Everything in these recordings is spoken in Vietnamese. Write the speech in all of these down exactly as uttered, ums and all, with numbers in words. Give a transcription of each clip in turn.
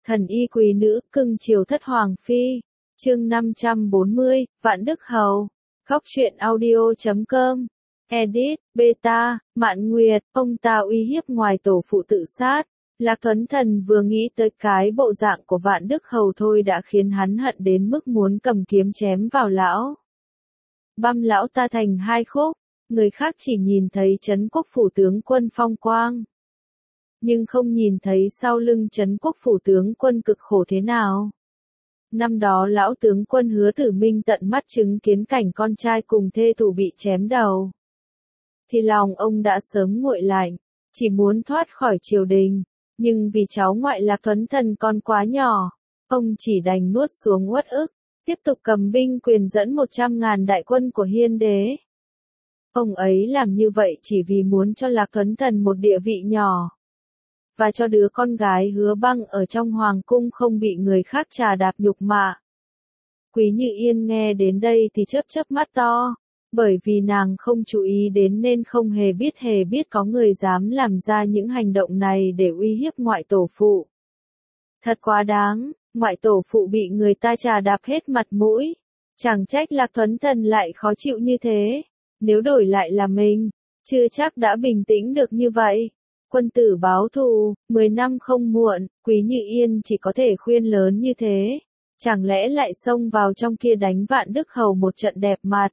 Thần y quý nữ, cưng chiều thất hoàng phi. Chương năm trăm bốn mươi, Vạn Đức Hầu. Góc truyện audio chấm com. Edit, Beta, Mạn Nguyệt, ông ta uy hiếp ngoài tổ phụ tự sát. Lạc Tuấn Thần vừa nghĩ tới cái bộ dạng của Vạn Đức Hầu thôi đã khiến hắn hận đến mức muốn cầm kiếm chém vào lão. Băm lão ta thành hai khúc, người khác chỉ nhìn thấy Trấn Quốc phủ tướng quân phong quang. Nhưng không nhìn thấy sau lưng Trấn Quốc phủ tướng quân cực khổ thế nào. Năm đó lão tướng quân Hứa Tử Minh tận mắt chứng kiến cảnh con trai cùng thê thủ bị chém đầu. Thì lòng ông đã sớm nguội lạnh, chỉ muốn thoát khỏi triều đình, nhưng vì cháu ngoại Lạc Tuấn Thần còn quá nhỏ, ông chỉ đành nuốt xuống uất ức, tiếp tục cầm binh quyền dẫn một trăm ngàn đại quân của Hiên đế. Ông ấy làm như vậy chỉ vì muốn cho Lạc Tuấn Thần một địa vị nhỏ, và cho đứa con gái Hứa Băng ở trong hoàng cung không bị người khác trà đạp nhục mạ. Quý Như Yên nghe đến đây thì chớp chớp mắt to, bởi vì nàng không chú ý đến nên không hề biết hề biết có người dám làm ra những hành động này để uy hiếp ngoại tổ phụ. Thật quá đáng, ngoại tổ phụ bị người ta trà đạp hết mặt mũi, chẳng trách Lạc Tuấn Thần lại khó chịu như thế, nếu đổi lại là mình, chưa chắc đã bình tĩnh được như vậy. Quân tử báo thù, mười năm không muộn, Quý Như Yên chỉ có thể khuyên lớn như thế, chẳng lẽ lại xông vào trong kia đánh Vạn Đức Hầu một trận đẹp mặt.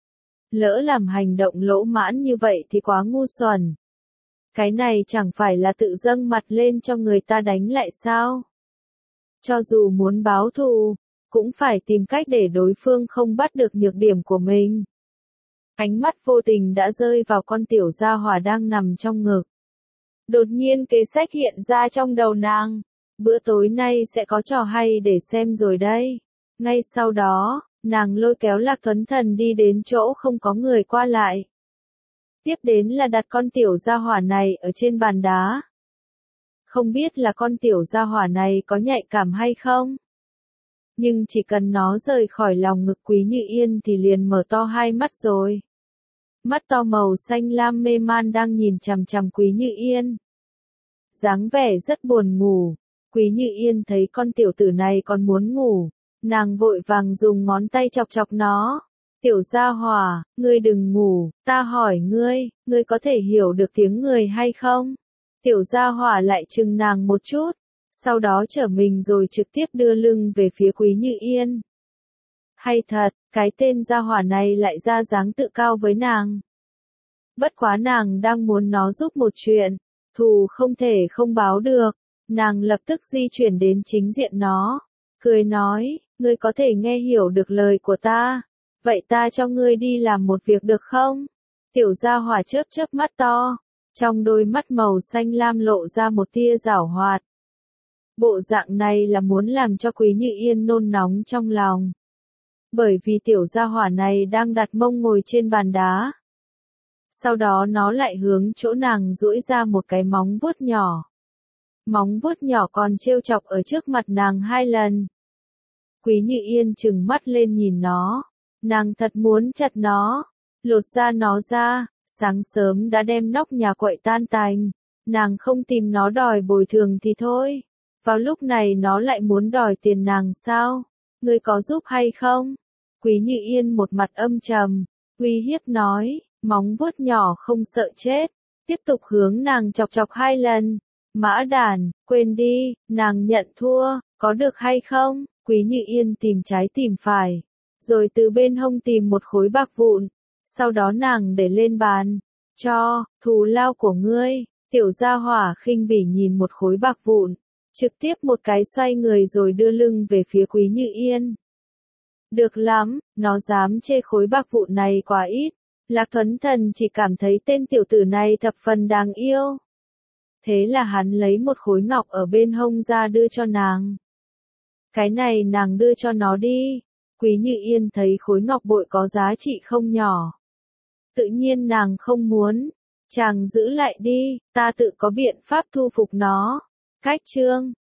Lỡ làm hành động lỗ mãn như vậy thì quá ngu xuẩn. Cái này chẳng phải là tự dâng mặt lên cho người ta đánh lại sao? Cho dù muốn báo thù, cũng phải tìm cách để đối phương không bắt được nhược điểm của mình. Ánh mắt vô tình đã rơi vào con tiểu gia hỏa đang nằm trong ngực. Đột nhiên kế sách hiện ra trong đầu nàng. Bữa tối nay sẽ có trò hay để xem rồi đây. Ngay sau đó, nàng lôi kéo Lạc Tuấn Thần đi đến chỗ không có người qua lại. Tiếp đến là đặt con tiểu gia hỏa này ở trên bàn đá. Không biết là con tiểu gia hỏa này có nhạy cảm hay không? Nhưng chỉ cần nó rời khỏi lòng ngực Quý Như Yên thì liền mở to hai mắt rồi. Mắt to màu xanh lam mê man đang nhìn chằm chằm Quý Như Yên. Dáng vẻ rất buồn ngủ. Quý Như Yên thấy con tiểu tử này còn muốn ngủ. Nàng vội vàng dùng ngón tay chọc chọc nó. Tiểu gia hỏa, ngươi đừng ngủ, ta hỏi ngươi, ngươi có thể hiểu được tiếng người hay không? Tiểu gia hỏa lại chừng nàng một chút, sau đó trở mình rồi trực tiếp đưa lưng về phía Quý Như Yên. Hay thật, cái tên gia hỏa này lại ra dáng tự cao với nàng. Bất quá nàng đang muốn nó giúp một chuyện, thù không thể không báo được, nàng lập tức di chuyển đến chính diện nó, cười nói, ngươi có thể nghe hiểu được lời của ta, vậy ta cho ngươi đi làm một việc được không? Tiểu gia hỏa chớp chớp mắt to, trong đôi mắt màu xanh lam lộ ra một tia giảo hoạt. Bộ dạng này là muốn làm cho Quý Như Yên nôn nóng trong lòng. Bởi vì tiểu gia hỏa này đang đặt mông ngồi trên bàn đá. Sau đó nó lại hướng chỗ nàng duỗi ra một cái móng vuốt nhỏ. Móng vuốt nhỏ còn trêu chọc ở trước mặt nàng hai lần. Quý Như Yên trừng mắt lên nhìn nó. Nàng thật muốn chặt nó, lột da nó ra, sáng sớm đã đem nóc nhà quậy tan tành. Nàng không tìm nó đòi bồi thường thì thôi. Vào lúc này nó lại muốn đòi tiền nàng sao? Ngươi có giúp hay không? Quý Như Yên một mặt âm trầm, uy hiếp nói, móng vuốt nhỏ không sợ chết, tiếp tục hướng nàng chọc chọc hai lần. Mã đàn, quên đi, nàng nhận thua, có được hay không? Quý Như Yên tìm trái tìm phải, rồi từ bên hông tìm một khối bạc vụn, sau đó nàng để lên bàn, cho, thù lao của ngươi. Tiểu gia hỏa khinh bỉ nhìn một khối bạc vụn, trực tiếp một cái xoay người rồi đưa lưng về phía Quý Như Yên. Được lắm, nó dám chê khối bạc vụn này quá ít. Lạc Tuấn Thần chỉ cảm thấy tên tiểu tử này thập phần đáng yêu. Thế là hắn lấy một khối ngọc ở bên hông ra đưa cho nàng. Cái này nàng đưa cho nó đi. Quý Như Yên thấy khối ngọc bội có giá trị không nhỏ. Tự nhiên nàng không muốn. Chàng giữ lại đi, ta tự có biện pháp thu phục nó. Cách chương,